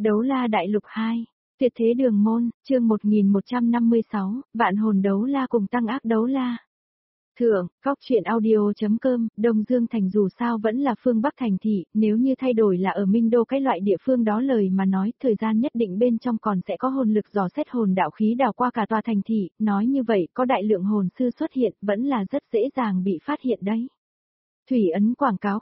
Đấu la đại lục 2, tuyệt thế đường môn, chương 1156, vạn hồn đấu la cùng tăng ác đấu la. Thượng, Cóc truyện audio.com, Đông Dương Thành dù sao vẫn là phương Bắc thành thị, nếu như thay đổi là ở Minh Đô cái loại địa phương đó lời mà nói, thời gian nhất định bên trong còn sẽ có hồn lực dò xét hồn đạo khí đào qua cả tòa thành thị, nói như vậy có đại lượng hồn sư xuất hiện vẫn là rất dễ dàng bị phát hiện đấy. Thủy ấn quảng cáo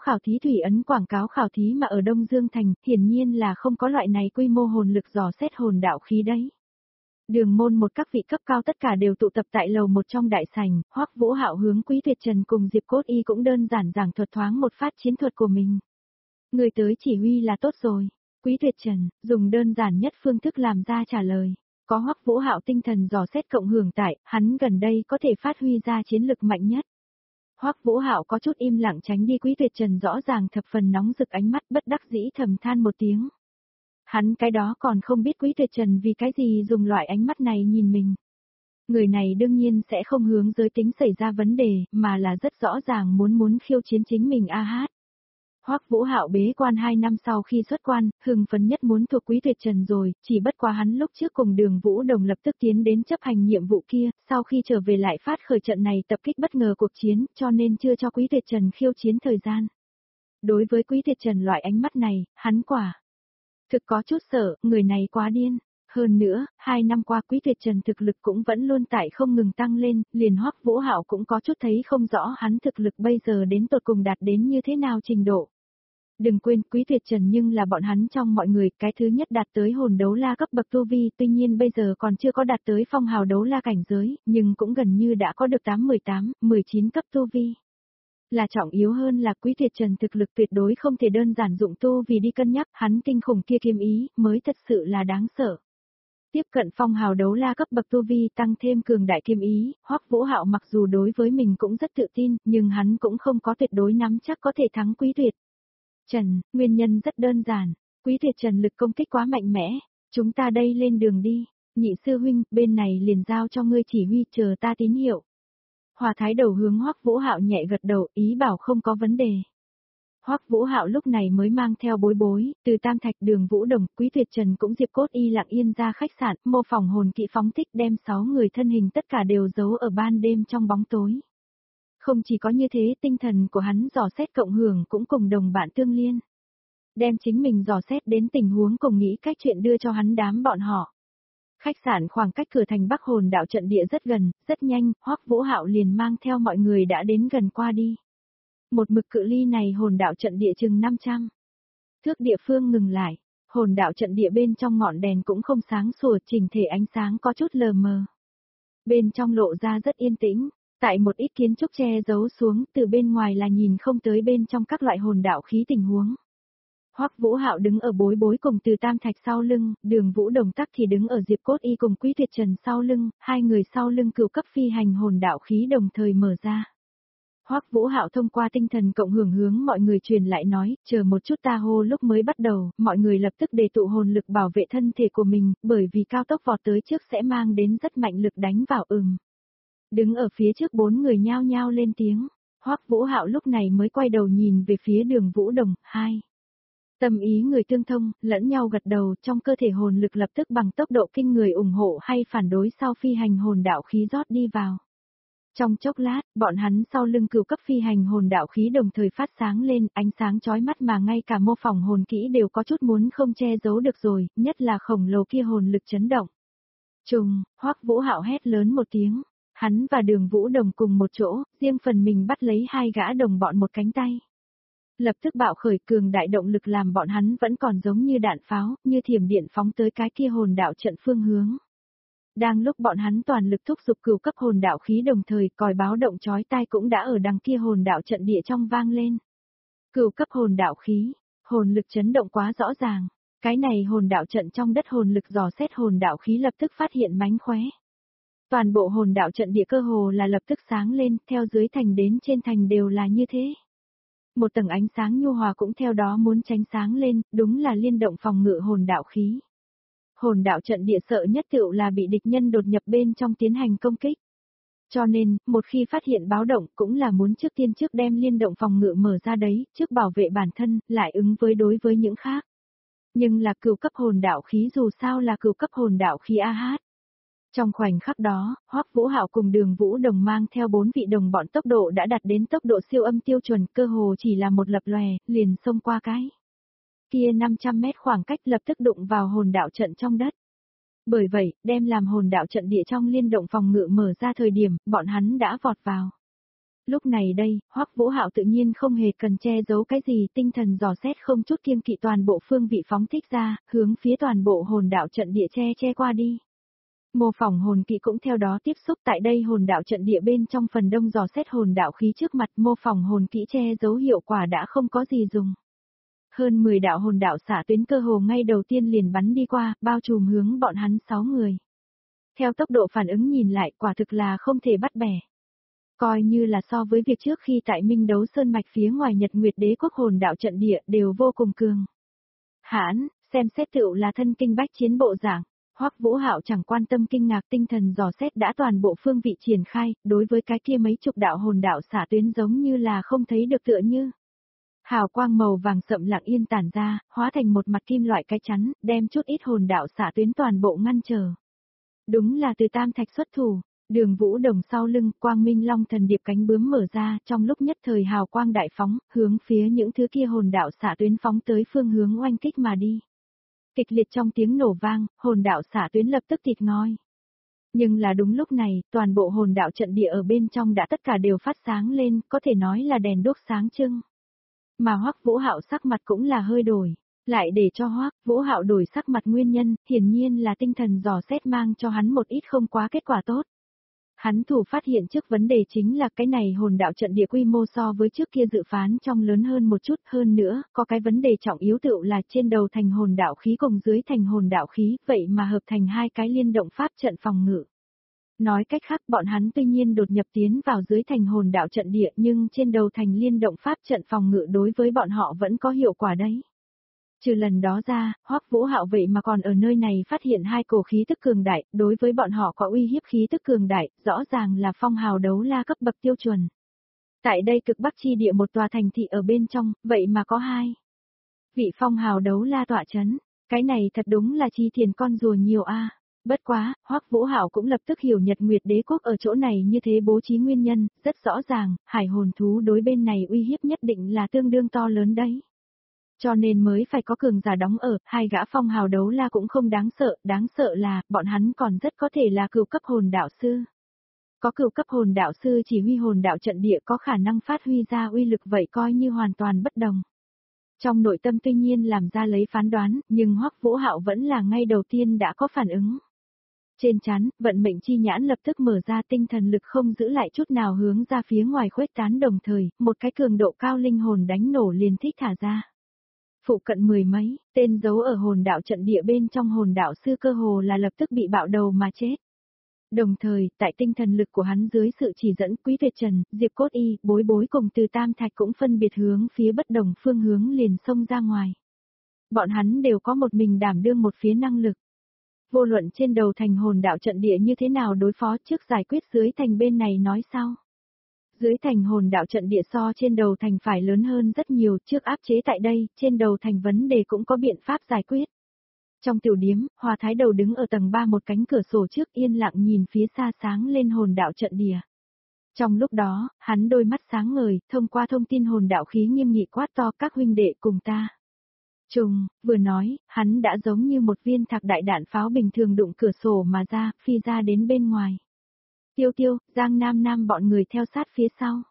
khảo thí mà ở Đông Dương Thành, hiển nhiên là không có loại này quy mô hồn lực dò xét hồn đạo khí đấy. Đường môn một các vị cấp cao tất cả đều tụ tập tại lầu một trong đại sảnh, Hoắc Vũ Hạo hướng Quý Tuyệt Trần cùng Diệp Cốt Y cũng đơn giản giảng thuật thoáng một phát chiến thuật của mình. Người tới chỉ huy là tốt rồi. Quý Tuyệt Trần, dùng đơn giản nhất phương thức làm ra trả lời. Có Hoắc Vũ Hạo tinh thần dò xét cộng hưởng tại, hắn gần đây có thể phát huy ra chiến lực mạnh nhất. Hoắc Vũ Hạo có chút im lặng tránh đi Quý Tuyệt Trần rõ ràng thập phần nóng rực ánh mắt bất đắc dĩ thầm than một tiếng. Hắn cái đó còn không biết Quý Tuyệt Trần vì cái gì dùng loại ánh mắt này nhìn mình. Người này đương nhiên sẽ không hướng giới tính xảy ra vấn đề, mà là rất rõ ràng muốn khiêu chiến chính mình a hát. Hoắc Vũ Hạo bế quan 2 năm sau khi xuất quan, hưng phấn nhất muốn thuộc Quý Tuyệt Trần rồi, chỉ bất quá hắn lúc trước cùng Đường Vũ Đồng lập tức tiến đến chấp hành nhiệm vụ kia, sau khi trở về lại phát khởi trận này tập kích bất ngờ cuộc chiến, cho nên chưa cho Quý Tuyệt Trần khiêu chiến thời gian. Đối với Quý Tuyệt Trần loại ánh mắt này, hắn quả thực có chút sợ, người này quá điên. Hơn nữa, 2 năm qua Quý Tuyệt Trần thực lực cũng vẫn luôn tại không ngừng tăng lên, liền Hoắc Vũ Hạo cũng có chút thấy không rõ hắn thực lực bây giờ đến tột cùng đạt đến như thế nào trình độ. Đừng quên Quý Tuyệt Trần nhưng là bọn hắn trong mọi người cái thứ nhất đạt tới hồn đấu la cấp bậc tu vi, tuy nhiên bây giờ còn chưa có đạt tới phong hào đấu la cảnh giới, nhưng cũng gần như đã có được 19 cấp tu vi. Là trọng yếu hơn là Quý Tuyệt Trần thực lực tuyệt đối không thể đơn giản dụng tu vì đi cân nhắc, hắn kinh khủng kia kiếm ý mới thật sự là đáng sợ. Tiếp cận phong hào đấu la cấp bậc tu vi tăng thêm cường đại kiếm ý, Hoắc Vũ Hạo mặc dù đối với mình cũng rất tự tin, nhưng hắn cũng không có tuyệt đối nắm chắc có thể thắng Quý Tuyệt Trần, nguyên nhân rất đơn giản, Quý Tuyệt Trần lực công kích quá mạnh mẽ, chúng ta đây lên đường đi, nhị sư huynh, bên này liền giao cho ngươi chỉ huy chờ ta tín hiệu. Hòa Thái đầu hướng Hoắc Vũ Hạo nhẹ gật đầu, ý bảo không có vấn đề. Hoắc Vũ Hạo lúc này mới mang theo bối, từ Tam Thạch Đường Vũ Đồng, Quý Tuyệt Trần cũng Diệp Cốt Y lặng yên ra khách sạn, mô phỏng hồn kỹ phóng thích đem 6 người thân hình tất cả đều giấu ở ban đêm trong bóng tối. Không chỉ có như thế, tinh thần của hắn dò xét cộng hưởng cũng cùng đồng bạn tương liên. Đem chính mình dò xét đến tình huống cùng nghĩ cách chuyện đưa cho hắn đám bọn họ. Khách sạn khoảng cách cửa thành Bắc Hồn Đạo trận địa rất gần, rất nhanh, Hoắc Vũ Hạo liền mang theo mọi người đã đến gần qua đi. Một mực cự ly này Hồn Đạo trận địa chừng 500 thước địa phương ngừng lại, Hồn Đạo trận địa bên trong ngọn đèn cũng không sáng sủa, chỉnh thể ánh sáng có chút lờ mờ. Bên trong lộ ra rất yên tĩnh, tại một ít kiến trúc che giấu xuống, từ bên ngoài là nhìn không tới bên trong các loại hồn đạo khí tình huống. Hoắc Vũ Hạo đứng ở bối cùng từ Tam Thạch sau lưng, Đường Vũ Đồng tắc thì đứng ở Diệp Cốt Y cùng Quý Tuyệt Trần sau lưng, hai người sau lưng cửu cấp phi hành hồn đạo khí đồng thời mở ra. Hoắc Vũ Hạo thông qua tinh thần cộng hưởng hướng mọi người truyền lại nói, chờ một chút ta hô lúc mới bắt đầu, mọi người lập tức đề tụ hồn lực bảo vệ thân thể của mình, bởi vì cao tốc vọt tới trước sẽ mang đến rất mạnh lực đánh vào Đứng ở phía trước 4 người nhao nhao lên tiếng, Hoắc Vũ Hạo lúc này mới quay đầu nhìn về phía Đường Vũ Đồng, hai. Tâm ý người tương thông, lẫn nhau gật đầu, trong cơ thể hồn lực lập tức bằng tốc độ kinh người ủng hộ hay phản đối sau phi hành hồn đạo khí rót đi vào. Trong chốc lát, bọn hắn sau lưng cửu cấp phi hành hồn đạo khí đồng thời phát sáng lên, ánh sáng chói mắt mà ngay cả mô phỏng hồn kỹ đều có chút muốn không che giấu được rồi, nhất là khổng lồ kia hồn lực chấn động. Trùng, Hoắc Vũ Hạo hét lớn một tiếng, hắn và Đường Vũ Đồng cùng một chỗ, riêng phần mình bắt lấy hai gã đồng bọn một cánh tay. Lập tức bạo khởi cường đại động lực làm bọn hắn vẫn còn giống như đạn pháo, như thiểm điện phóng tới cái kia hồn đạo trận phương hướng. Đang lúc bọn hắn toàn lực thúc giục cửu cấp hồn đạo khí đồng thời, còi báo động chói tai cũng đã ở đằng kia hồn đạo trận địa trong vang lên. Cửu cấp hồn đạo khí, hồn lực chấn động quá rõ ràng, cái này hồn đạo trận trong đất hồn lực dò xét hồn đạo khí lập tức phát hiện mánh khóe. Toàn bộ hồn đạo trận địa cơ hồ là lập tức sáng lên, theo dưới thành đến trên thành đều là như thế. Một tầng ánh sáng nhu hòa cũng theo đó muốn tránh sáng lên, đúng là liên động phòng ngự hồn đạo khí. Hồn đạo trận địa sợ nhất tựu là bị địch nhân đột nhập bên trong tiến hành công kích. Cho nên, một khi phát hiện báo động cũng là muốn trước tiên trước đem liên động phòng ngự mở ra đấy, trước bảo vệ bản thân, lại ứng với đối với những khác. Nhưng là cửu cấp hồn đạo khí dù sao là cửu cấp hồn đạo khí a hát. Trong khoảnh khắc đó, Hoắc Vũ Hạo cùng Đường Vũ Đồng mang theo 4 vị đồng bọn tốc độ đã đạt đến tốc độ siêu âm tiêu chuẩn, cơ hồ chỉ là một lập lòe, liền xông qua cái kia 500 mét khoảng cách lập tức đụng vào hồn đạo trận trong đất. Bởi vậy, đem làm hồn đạo trận địa trong liên động phòng ngự mở ra thời điểm, bọn hắn đã vọt vào. Lúc này đây, Hoắc Vũ Hạo tự nhiên không hề cần che giấu cái gì, tinh thần dò xét không chút kiêng kỵ toàn bộ phương vị phóng thích ra, hướng phía toàn bộ hồn đạo trận địa che qua đi. Mô phỏng hồn kỵ cũng theo đó tiếp xúc tại đây hồn đạo trận địa bên trong phần đông dò xét hồn đạo khí trước mặt, mô phỏng hồn kỹ che giấu hiệu quả đã không có gì dùng. Hơn 10 đạo hồn đạo xả tuyến cơ hồ ngay đầu tiên liền bắn đi qua, bao trùm hướng bọn hắn 6 người. Theo tốc độ phản ứng nhìn lại, quả thực là không thể bắt bẻ. Coi như là so với việc trước khi tại Minh Đấu Sơn mạch phía ngoài Nhật Nguyệt Đế quốc hồn đạo trận địa đều vô cùng cường. Hãn, xem xét tựu là thân kinh bách chiến bộ dạng. Hoắc Vũ Hạo chẳng quan tâm kinh ngạc, tinh thần dò xét đã toàn bộ phương vị triển khai, đối với cái kia mấy chục đạo hồn đạo xả tuyến giống như là không thấy được tựa như. Hào quang màu vàng sậm lặng yên tản ra, hóa thành một mặt kim loại cái chắn, đem chút ít hồn đạo xả tuyến toàn bộ ngăn trở. Đúng là từ tam thạch xuất thủ, Đường Vũ Đồng sau lưng, quang minh long thần điệp cánh bướm mở ra, trong lúc nhất thời hào quang đại phóng, hướng phía những thứ kia hồn đạo xả tuyến phóng tới phương hướng oanh kích mà đi. Kịch liệt trong tiếng nổ vang, hồn đạo xả tuyến lập tức thịt ngoi. Nhưng là đúng lúc này, toàn bộ hồn đạo trận địa ở bên trong đã tất cả đều phát sáng lên, có thể nói là đèn đuốc sáng trưng. Mà Hoắc Vũ Hạo sắc mặt cũng là hơi đổi, lại để cho Hoắc Vũ Hạo đổi sắc mặt nguyên nhân, hiển nhiên là tinh thần dò xét mang cho hắn một ít không quá kết quả tốt. Hắn thủ phát hiện trước vấn đề chính là cái này hồn đạo trận địa quy mô so với trước kia dự phán trong lớn hơn một chút, hơn nữa, có cái vấn đề trọng yếu tựu là trên đầu thành hồn đạo khí cùng dưới thành hồn đạo khí, vậy mà hợp thành hai cái liên động pháp trận phòng ngự. Nói cách khác, bọn hắn tuy nhiên đột nhập tiến vào dưới thành hồn đạo trận địa nhưng trên đầu thành liên động pháp trận phòng ngự đối với bọn họ vẫn có hiệu quả đấy. Trừ lần đó ra, Hoắc Vũ Hạo vậy mà còn ở nơi này phát hiện hai cổ khí tức cường đại, đối với bọn họ có uy hiếp khí tức cường đại, rõ ràng là phong hào đấu la cấp bậc tiêu chuẩn. Tại đây cực bắc chi địa một tòa thành thị ở bên trong, vậy mà có hai vị phong hào đấu la tọa chấn, cái này thật đúng là chi tiền con rùa nhiều a. Bất quá, Hoắc Vũ Hạo cũng lập tức hiểu Nhật Nguyệt Đế quốc ở chỗ này như thế bố trí nguyên nhân, rất rõ ràng, hải hồn thú đối bên này uy hiếp nhất định là tương đương to lớn đấy. Cho nên mới phải có cường giả đóng ở, hai gã phong hào đấu la cũng không đáng sợ là, bọn hắn còn rất có thể là cửu cấp hồn đạo sư. Có cửu cấp hồn đạo sư chỉ huy hồn đạo trận địa có khả năng phát huy ra uy lực vậy coi như hoàn toàn bất đồng. Trong nội tâm tuy nhiên làm ra lấy phán đoán, nhưng Hoắc Vũ Hạo vẫn là ngay đầu tiên đã có phản ứng. Trên trán, vận mệnh chi nhãn lập tức mở ra, tinh thần lực không giữ lại chút nào hướng ra phía ngoài khuếch tán, đồng thời, một cái cường độ cao linh hồn đánh nổ liền thích thả ra. Phụ cận mười mấy, tên giấu ở hồn đạo trận địa bên trong hồn đạo sư cơ hồ là lập tức bị bạo đầu mà chết. Đồng thời, tại tinh thần lực của hắn dưới sự chỉ dẫn, Quý Tuyệt Trần, Diệp Cốt Y, Bối Bối cùng Từ Tam Thạch cũng phân biệt hướng phía bất đồng phương hướng liền xông ra ngoài. Bọn hắn đều có một mình đảm đương một phía năng lực. Vô luận trên đầu thành hồn đạo trận địa như thế nào đối phó, trước giải quyết dưới thành bên này nói sau. Dưới thành hồn đạo trận địa so trên đầu thành phải lớn hơn rất nhiều, trước áp chế tại đây, trên đầu thành vấn đề cũng có biện pháp giải quyết. Trong tiểu điếm, Hoa Thái Đầu đứng ở tầng 3 một cánh cửa sổ trước yên lặng nhìn phía xa sáng lên hồn đạo trận địa. Trong lúc đó, hắn đôi mắt sáng ngời, thông qua thông tin hồn đạo khí nghiêm nghị quát to, các huynh đệ cùng ta. Trùng, vừa nói, hắn đã giống như một viên thạc đại đạn pháo bình thường đụng cửa sổ mà ra, phi ra đến bên ngoài. Tiêu Tiêu, Giang Nam Nam bọn người theo sát phía sau.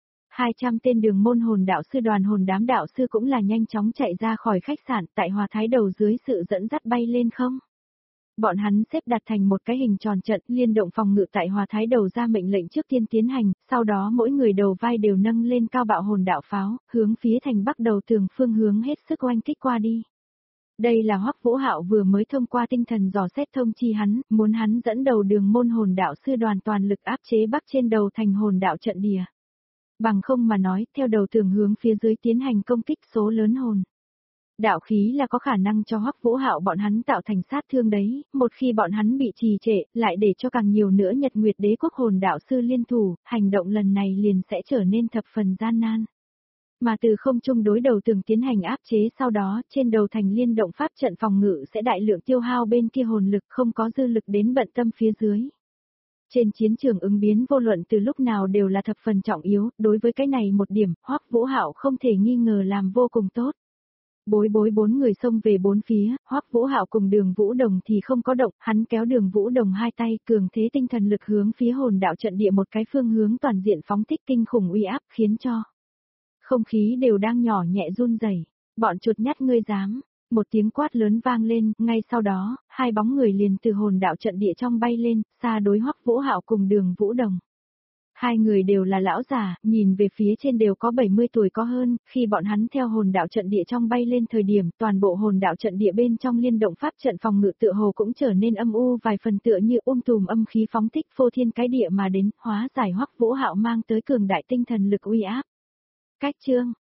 200 tên đường môn hồn đạo sư đoàn hồn đám đạo sư cũng là nhanh chóng chạy ra khỏi khách sạn, tại Hoa Thái Đầu dưới sự dẫn dắt bay lên không. Bọn hắn xếp đặt thành một cái hình tròn trận, liên động phòng ngự tại Hoa Thái Đầu ra mệnh lệnh trước tiên tiến hành, sau đó mỗi người đầu vai đều nâng lên cao bạo hồn đạo pháo, hướng phía thành bắc đầu tường phương hướng hết sức oanh kích qua đi. Đây là Hoắc Vũ Hạo vừa mới thông qua tinh thần dò xét thông chi hắn, muốn hắn dẫn đầu đường môn hồn đạo sư đoàn toàn lực áp chế bắc trên đầu thành hồn đạo trận địa. Bằng không mà nói, theo đầu tường hướng phía dưới tiến hành công kích số lớn hồn đạo khí là có khả năng cho Hoắc Vũ Hạo bọn hắn tạo thành sát thương đấy, một khi bọn hắn bị trì trệ, lại để cho càng nhiều nữa Nhật Nguyệt Đế quốc hồn đạo sư liên thủ, hành động lần này liền sẽ trở nên thập phần gian nan. Mà từ không trung đối đầu tường tiến hành áp chế, sau đó trên đầu thành liên động pháp trận phòng ngự sẽ đại lượng tiêu hao bên kia hồn lực, không có dư lực đến bận tâm phía dưới. Trên chiến trường ứng biến vô luận từ lúc nào đều là thập phần trọng yếu, đối với cái này một điểm, Hoắc Vũ Hạo không thể nghi ngờ làm vô cùng tốt. Bối bốn người xông về bốn phía, Hoắc Vũ Hạo cùng Đường Vũ Đồng thì không có động, hắn kéo Đường Vũ Đồng hai tay, cường thế tinh thần lực hướng phía hồn đạo trận địa một cái phương hướng toàn diện phóng thích kinh khủng uy áp, khiến cho không khí đều đang nhỏ nhẹ run rẩy. Bọn chuột nhắt ngươi dám! Một tiếng quát lớn vang lên, ngay sau đó, hai bóng người liền từ hồn đạo trận địa trong bay lên, xa đối Hoắc Vũ Hạo cùng Đường Vũ Đồng. Hai người đều là lão già, nhìn về phía trên đều có 70 tuổi có hơn, khi bọn hắn theo hồn đạo trận địa trong bay lên thời điểm, toàn bộ hồn đạo trận địa bên trong liên động pháp trận phòng ngự tựa hồ cũng trở nên âm u vài phần, tựa như tùm âm khí phóng thích phô thiên cái địa mà đến, hóa giải Hoắc Vũ Hạo mang tới cường đại tinh thần lực uy áp. Cách chương